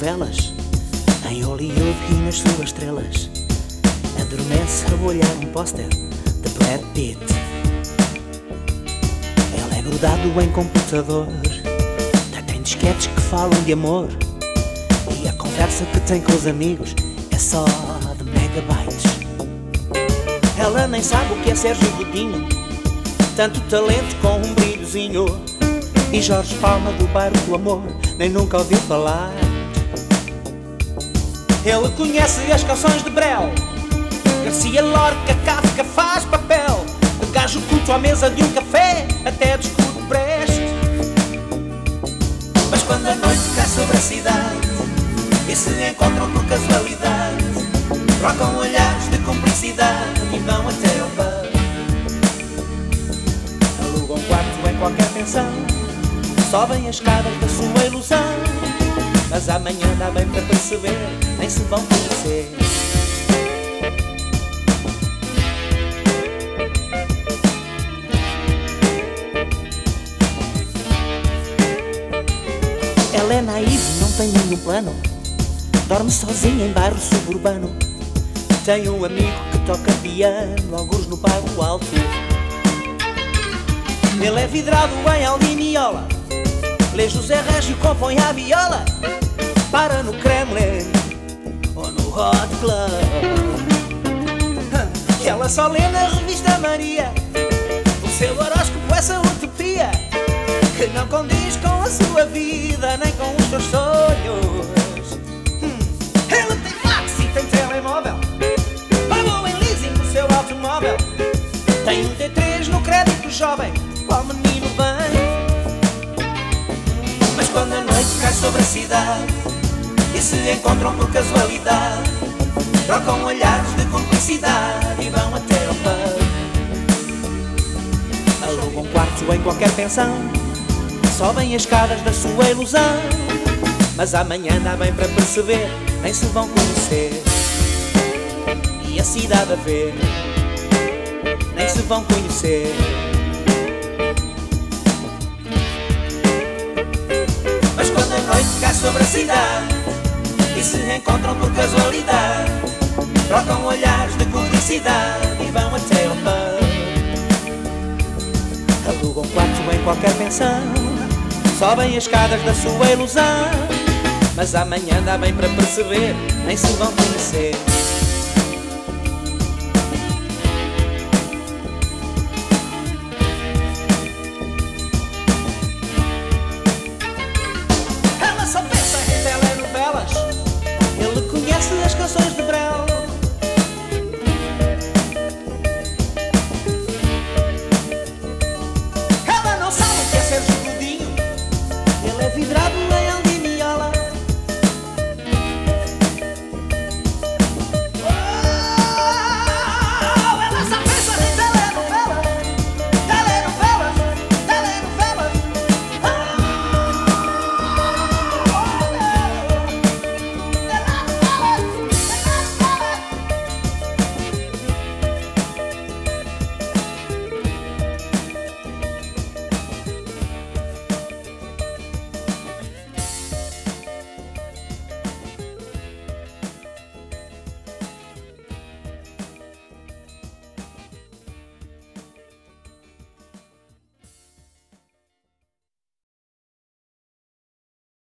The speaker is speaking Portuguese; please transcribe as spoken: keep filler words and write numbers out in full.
telenovelas, em Hollywood e nas suas estrelas. Adormece a olhar um póster de Brad Pitt. Ele é grudado em computador, tem disquetes que falam de amor, e a conversa que tem com os amigos é só de megabytes. Ela nem sabe o que é Sérgio Godinho, tanto talento com um brilhozinho, e Jorge Palma do bairro do amor nem nunca ouviu falar. Ele conhece as canções de Brel, Garcia Lorca, Kafka faz papel de gajo culto à mesa de um café, até discute Brecht. Mas quando a noite cai sobre a cidade e se encontram por casualidade, trocam olhares de cumplicidade e vão até ao pub. Alugam quarto em qualquer pensão, sobem as escadas da sua ilusão, mas amanhã dá bem para perceber, nem se vão conhecer. Ela é naiva, não tem nenhum plano, dorme sozinha em bairro suburbano. Tem um amigo que toca piano, alguns no bairro alto. Ele é vidrado em alumíniola, lê José Régio, compõe a viola, para no Kremlin ou no Hot Club. Ela só lê na revista Maria o seu horóscopo, essa utopia que não condiz com a sua vida, nem com os seus sonhos. hum. Ela tem fax e tem telemóvel, pagou em leasing o seu automóvel, tem um T três no crédito jovem, qual menino bem. Mas quando a noite cai sobre a cidade e se encontram por casualidade, trocam olhares de cumplicidade e vão até ao pub. Alugam quartos em qualquer pensão, sobem as escadas da sua ilusão, mas amanhã dá bem para perceber, nem se vão conhecer. E a cidade a ver, nem se vão conhecer. Mas quando a noite cai sobre a cidade e se encontram por casualidade, trocam olhares de cumplicidade e vão até ao pub. Alugam quarto em qualquer pensão, sobem as escadas da sua ilusão, mas amanhã dá bem para perceber, nem se vão conhecer. Ela só pensa em telenovelas, ele conhece as canções de Brel,